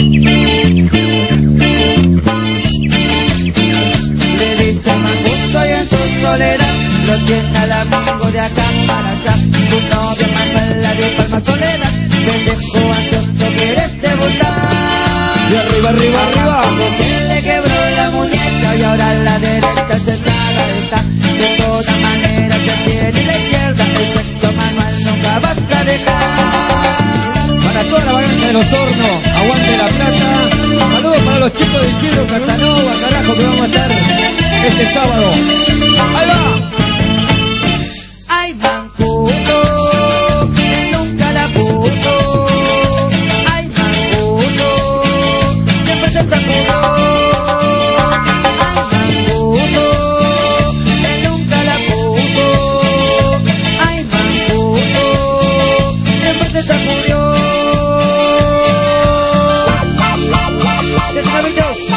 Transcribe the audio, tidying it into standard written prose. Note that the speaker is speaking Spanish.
Le dice a Mangusto y en su soledad lo tiene al amigo de acá para allá. Tu novia Manuela de Palma Soledad, pendejo ansioso quieres debutar. Y arriba, arriba, arriba. Porque le quebró la muñeca y ahora la derecha se traga está. De todas maneras se tiene la izquierda, el sexto manual nunca vas a dejar. Para toda la variante de los hornos, aguante La Plata. Saludos para los chicos de Isidro Casanova, carajo, que vamos a estar este sábado. ¡Ahí va! Ay, Mangusto, que nunca la puso. Ay, Mangusto, siempre se sacudió. Ay, Mangusto, que nunca la puso. Ay, Mangusto, siempre se sacudió.